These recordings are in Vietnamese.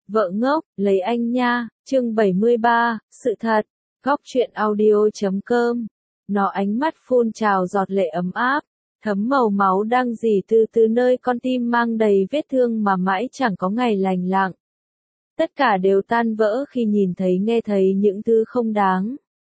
Vợ ngốc, lấy anh nha, chương 73, sự thật, góc truyện audio.com. Nó ánh mắt phun trào giọt lệ ấm áp, thấm màu máu đang rỉ từ nơi con tim mang đầy vết thương mà mãi chẳng có ngày lành lặng. Tất cả đều tan vỡ khi nhìn thấy nghe thấy những thứ không đáng.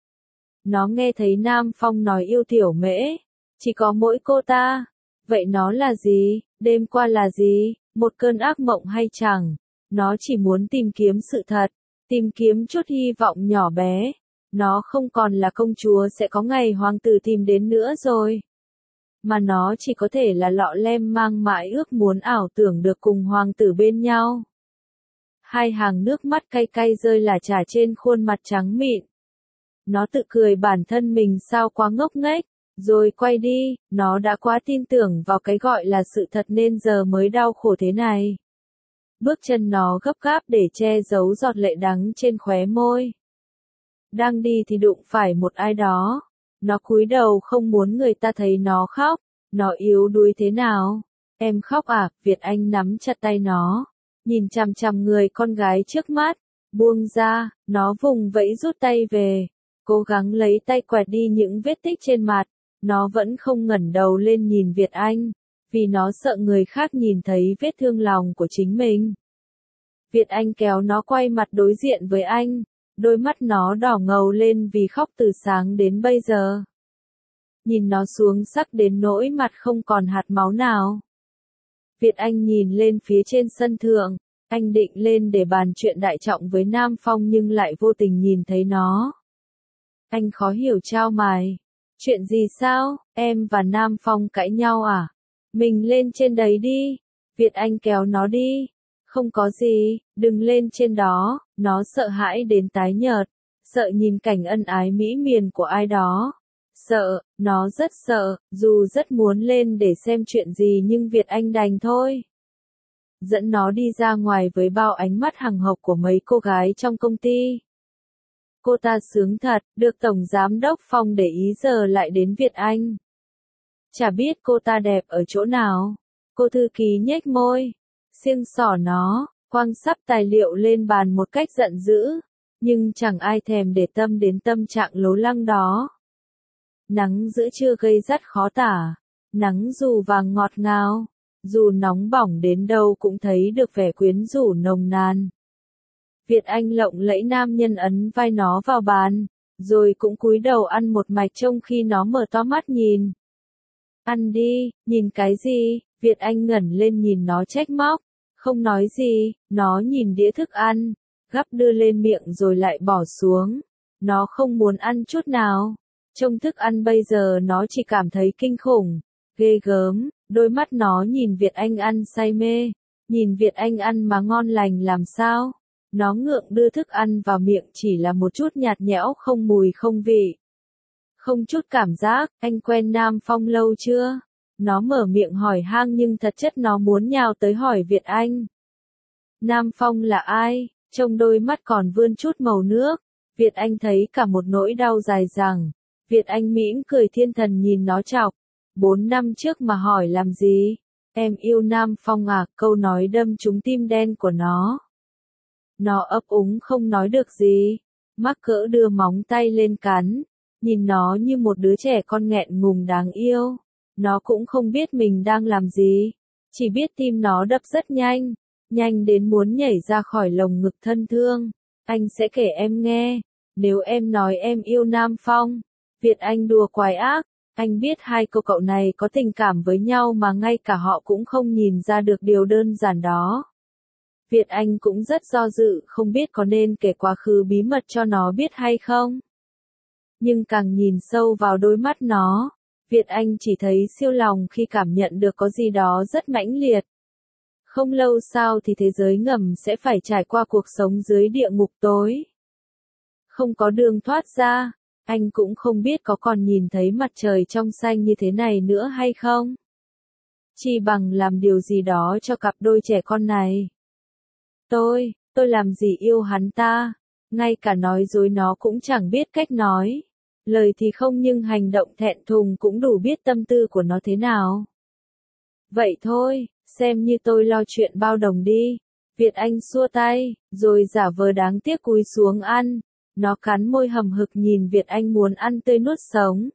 Nó nghe thấy Nam Phong nói yêu Tiểu Mễ, chỉ có mỗi cô ta. Vậy nó là gì? Đêm qua là gì? Một cơn ác mộng hay chẳng? Nó chỉ muốn tìm kiếm sự thật, tìm kiếm chút hy vọng nhỏ bé. Nó không còn là công chúa sẽ có ngày hoàng tử tìm đến nữa rồi. Mà nó chỉ có thể là lọ lem mang mãi ước muốn ảo tưởng được cùng hoàng tử bên nhau. Hai hàng nước mắt cay cay rơi lả chả trên khuôn mặt trắng mịn. Nó tự cười bản thân mình sao quá ngốc nghếch, rồi quay đi, nó đã quá tin tưởng vào cái gọi là sự thật nên giờ mới đau khổ thế này. Bước chân nó gấp gáp để che giấu giọt lệ đắng trên khóe môi. Đang đi thì đụng phải một ai đó. Nó cúi đầu không muốn người ta thấy nó khóc. Nó yếu đuối thế nào? Em khóc à? Việt Anh nắm chặt tay nó. Nhìn chằm chằm người con gái trước mắt. Buông ra, nó vùng vẫy rút tay về. Cố gắng lấy tay quẹt đi những vết tích trên mặt. Nó vẫn không ngẩng đầu lên nhìn Việt Anh. Vì nó sợ người khác nhìn thấy vết thương lòng của chính mình. Việt Anh kéo nó quay mặt đối diện với anh. Đôi mắt nó đỏ ngầu lên vì khóc từ sáng đến bây giờ. Nhìn nó xuống sắc đến nỗi mặt không còn hạt máu nào. Việt Anh nhìn lên phía trên sân thượng. Anh định lên để bàn chuyện đại trọng với Nam Phong nhưng lại vô tình nhìn thấy nó. Anh khó hiểu chau mày. Chuyện gì sao? Em và Nam Phong cãi nhau à? Mình lên trên đấy đi. Việt Anh kéo nó đi. Không có gì, đừng lên trên đó. Nó sợ hãi đến tái nhợt. Sợ nhìn cảnh ân ái mỹ miền của ai đó. Sợ, nó rất sợ, dù rất muốn lên để xem chuyện gì nhưng Việt Anh đành thôi. Dẫn nó đi ra ngoài với bao ánh mắt hằng hộc của mấy cô gái trong công ty. Cô ta sướng thật, được Tổng Giám đốc Phong để ý giờ lại đến Việt Anh. Chả biết cô ta đẹp ở chỗ nào. Cô thư ký nhếch môi, xiêng xỏ nó, quăng sắp tài liệu lên bàn một cách giận dữ. Nhưng chẳng ai thèm để tâm đến tâm trạng lố lăng đó. Nắng giữa trưa gây gắt khó tả. Nắng dù vàng ngọt ngào, dù nóng bỏng đến đâu cũng thấy được vẻ quyến rũ nồng nàn. Việt Anh lộng lẫy nam nhân ấn vai nó vào bàn, rồi cũng cúi đầu ăn một mạch trong khi nó mở to mắt nhìn. Ăn đi, nhìn cái gì? Việt Anh ngẩng lên nhìn nó trách móc, không nói gì, nó nhìn đĩa thức ăn, gắp đưa lên miệng rồi lại bỏ xuống. Nó không muốn ăn chút nào. Trông thức ăn bây giờ nó chỉ cảm thấy kinh khủng, ghê gớm, đôi mắt nó nhìn Việt Anh ăn say mê, nhìn Việt Anh ăn mà ngon lành làm sao. Nó ngượng đưa thức ăn vào miệng chỉ là một chút nhạt nhẽo không mùi không vị. Không chút cảm giác, anh quen Nam Phong lâu chưa? Nó mở miệng hỏi hang nhưng thật chất nó muốn nhào tới hỏi Việt Anh. Nam Phong là ai? Trong đôi mắt còn vươn chút màu nước. Việt Anh thấy cả một nỗi đau dài dẳng. Việt Anh mỉm cười thiên thần nhìn nó chọc. 4 năm trước mà hỏi làm gì? Em yêu Nam Phong à? Câu nói đâm trúng tim đen của nó. Nó ấp úng không nói được gì. Mắc cỡ đưa móng tay lên cắn. Nhìn nó như một đứa trẻ con nghẹn ngùng đáng yêu. Nó cũng không biết mình đang làm gì. Chỉ biết tim nó đập rất nhanh. Nhanh đến muốn nhảy ra khỏi lồng ngực thân thương. Anh sẽ kể em nghe. Nếu em nói em yêu Nam Phong. Việt Anh đùa quái ác. Anh biết hai cô cậu này có tình cảm với nhau mà ngay cả họ cũng không nhìn ra được điều đơn giản đó. Việt Anh cũng rất do dự không biết có nên kể quá khứ bí mật cho nó biết hay không. Nhưng càng nhìn sâu vào đôi mắt nó, Việt Anh chỉ thấy siêu lòng khi cảm nhận được có gì đó rất mãnh liệt. Không lâu sau thì thế giới ngầm sẽ phải trải qua cuộc sống dưới địa ngục tối. Không có đường thoát ra, anh cũng không biết có còn nhìn thấy mặt trời trong xanh như thế này nữa hay không. Chỉ bằng làm điều gì đó cho cặp đôi trẻ con này. Tôi làm gì yêu hắn ta, ngay cả nói dối nó cũng chẳng biết cách nói. Lời thì không nhưng hành động thẹn thùng cũng đủ biết tâm tư của nó thế nào. Vậy thôi, xem như tôi lo chuyện bao đồng đi. Việt Anh xua tay, rồi giả vờ đáng tiếc cúi xuống ăn. Nó cắn môi hầm hực nhìn Việt Anh muốn ăn tươi nuốt sống.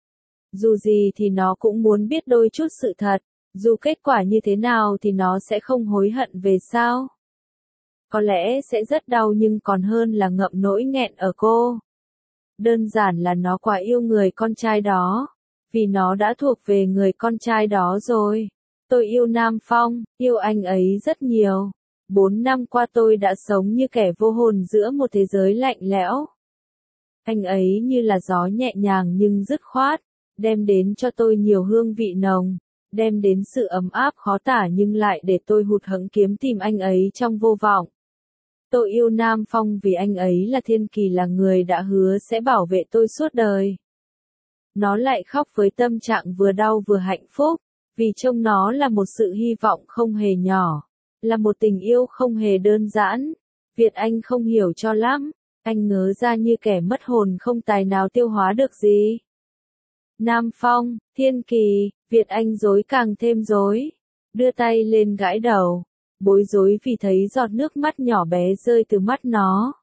Dù gì thì nó cũng muốn biết đôi chút sự thật, dù kết quả như thế nào thì nó sẽ không hối hận về sau. Có lẽ sẽ rất đau nhưng còn hơn là ngậm nỗi nghẹn ở cô. Đơn giản là nó quá yêu người con trai đó, vì nó đã thuộc về người con trai đó rồi. Tôi yêu Nam Phong, yêu anh ấy rất nhiều. 4 năm qua tôi đã sống như kẻ vô hồn giữa một thế giới lạnh lẽo. Anh ấy như là gió nhẹ nhàng nhưng dứt khoát, đem đến cho tôi nhiều hương vị nồng, đem đến sự ấm áp khó tả nhưng lại để tôi hụt hẫng kiếm tìm anh ấy trong vô vọng. Tôi yêu Nam Phong vì anh ấy là thiên kỳ, là người đã hứa sẽ bảo vệ tôi suốt đời. Nó lại khóc với tâm trạng vừa đau vừa hạnh phúc, vì trông nó là một sự hy vọng không hề nhỏ, là một tình yêu không hề đơn giản. Việt Anh không hiểu cho lắm, anh ngớ ra như kẻ mất hồn không tài nào tiêu hóa được gì. Nam Phong, thiên kỳ, Việt Anh rối càng thêm rối, đưa tay lên gãi đầu, bối rối vì thấy giọt nước mắt nhỏ bé rơi từ mắt nó.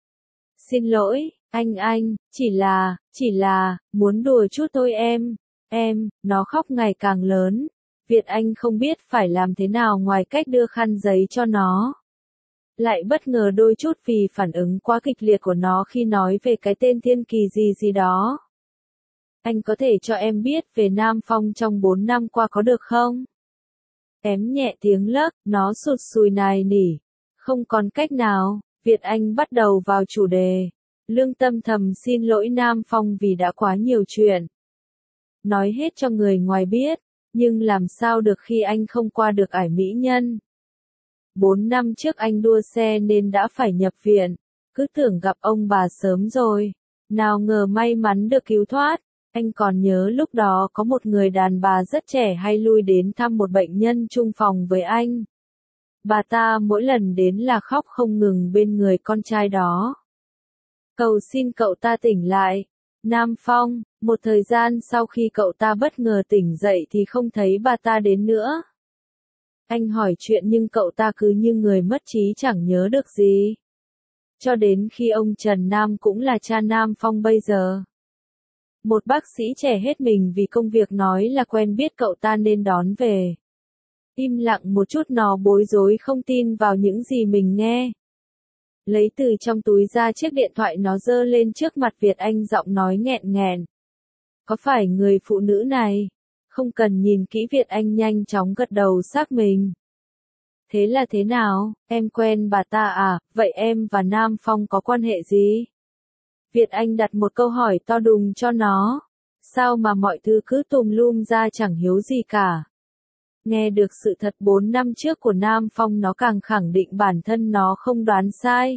Xin lỗi, anh, chỉ là, muốn đùa chút thôi em, nó khóc ngày càng lớn. Việt Anh không biết phải làm thế nào ngoài cách đưa khăn giấy cho nó. Lại bất ngờ đôi chút vì phản ứng quá kịch liệt của nó khi nói về cái tên thiên kỳ gì đó. Anh có thể cho em biết về Nam Phong trong 4 năm qua có được không? Em nhẹ tiếng lấc, nó sụt sùi nài nỉ. Không còn cách nào, Việt Anh bắt đầu vào chủ đề. Lương tâm thầm xin lỗi Nam Phong vì đã quá nhiều chuyện. Nói hết cho người ngoài biết, nhưng làm sao được khi anh không qua được ải mỹ nhân. 4 năm trước anh đua xe nên đã phải nhập viện, cứ tưởng gặp ông bà sớm rồi. Nào ngờ may mắn được cứu thoát. Anh còn nhớ lúc đó có một người đàn bà rất trẻ hay lui đến thăm một bệnh nhân chung phòng với anh. Bà ta mỗi lần đến là khóc không ngừng bên người con trai đó. Cầu xin cậu ta tỉnh lại. Nam Phong, một thời gian sau khi cậu ta bất ngờ tỉnh dậy thì không thấy bà ta đến nữa. Anh hỏi chuyện nhưng cậu ta cứ như người mất trí chẳng nhớ được gì. Cho đến khi ông Trần Nam, cũng là cha Nam Phong bây giờ. Một bác sĩ trẻ hết mình vì công việc, nói là quen biết cậu ta nên đón về. Im lặng một chút, nó bối rối không tin vào những gì mình nghe. Lấy từ trong túi ra chiếc điện thoại, nó giơ lên trước mặt Việt Anh, giọng nói nghẹn nghẹn. Có phải người phụ nữ này? Không cần nhìn kỹ, Việt Anh nhanh chóng gật đầu xác mình. Thế là thế nào, em quen bà ta à, vậy em và Nam Phong có quan hệ gì? Việt Anh đặt một câu hỏi to đùng cho nó. Sao mà mọi thứ cứ tùm lum ra chẳng hiếu gì cả. Nghe được sự thật 4 năm trước của Nam Phong, nó càng khẳng định bản thân nó không đoán sai.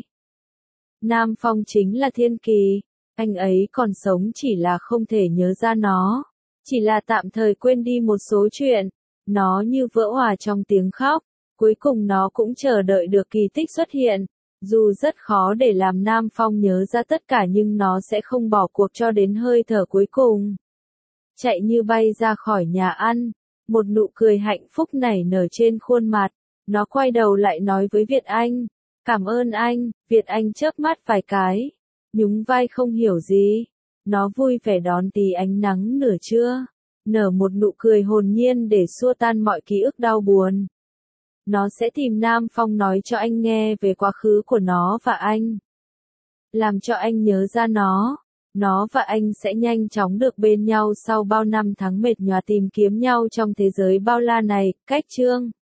Nam Phong chính là thiên kỳ. Anh ấy còn sống chỉ là không thể nhớ ra nó. Chỉ là tạm thời quên đi một số chuyện. Nó như vỡ òa trong tiếng khóc. Cuối cùng nó cũng chờ đợi được kỳ tích xuất hiện. Dù rất khó để làm Nam Phong nhớ ra tất cả nhưng nó sẽ không bỏ cuộc cho đến hơi thở cuối cùng. Chạy như bay ra khỏi nhà ăn, một nụ cười hạnh phúc nảy nở trên khuôn mặt. Nó quay đầu lại nói với Việt Anh, cảm ơn anh. Việt Anh chớp mắt vài cái, nhún vai không hiểu gì. Nó vui vẻ đón tí ánh nắng nửa trưa, nở một nụ cười hồn nhiên để xua tan mọi ký ức đau buồn. Nó sẽ tìm Nam Phong nói cho anh nghe về quá khứ của nó và anh. Làm cho anh nhớ ra nó. Nó và anh sẽ nhanh chóng được bên nhau sau bao năm tháng mệt nhọc tìm kiếm nhau trong thế giới bao la này. Cách chương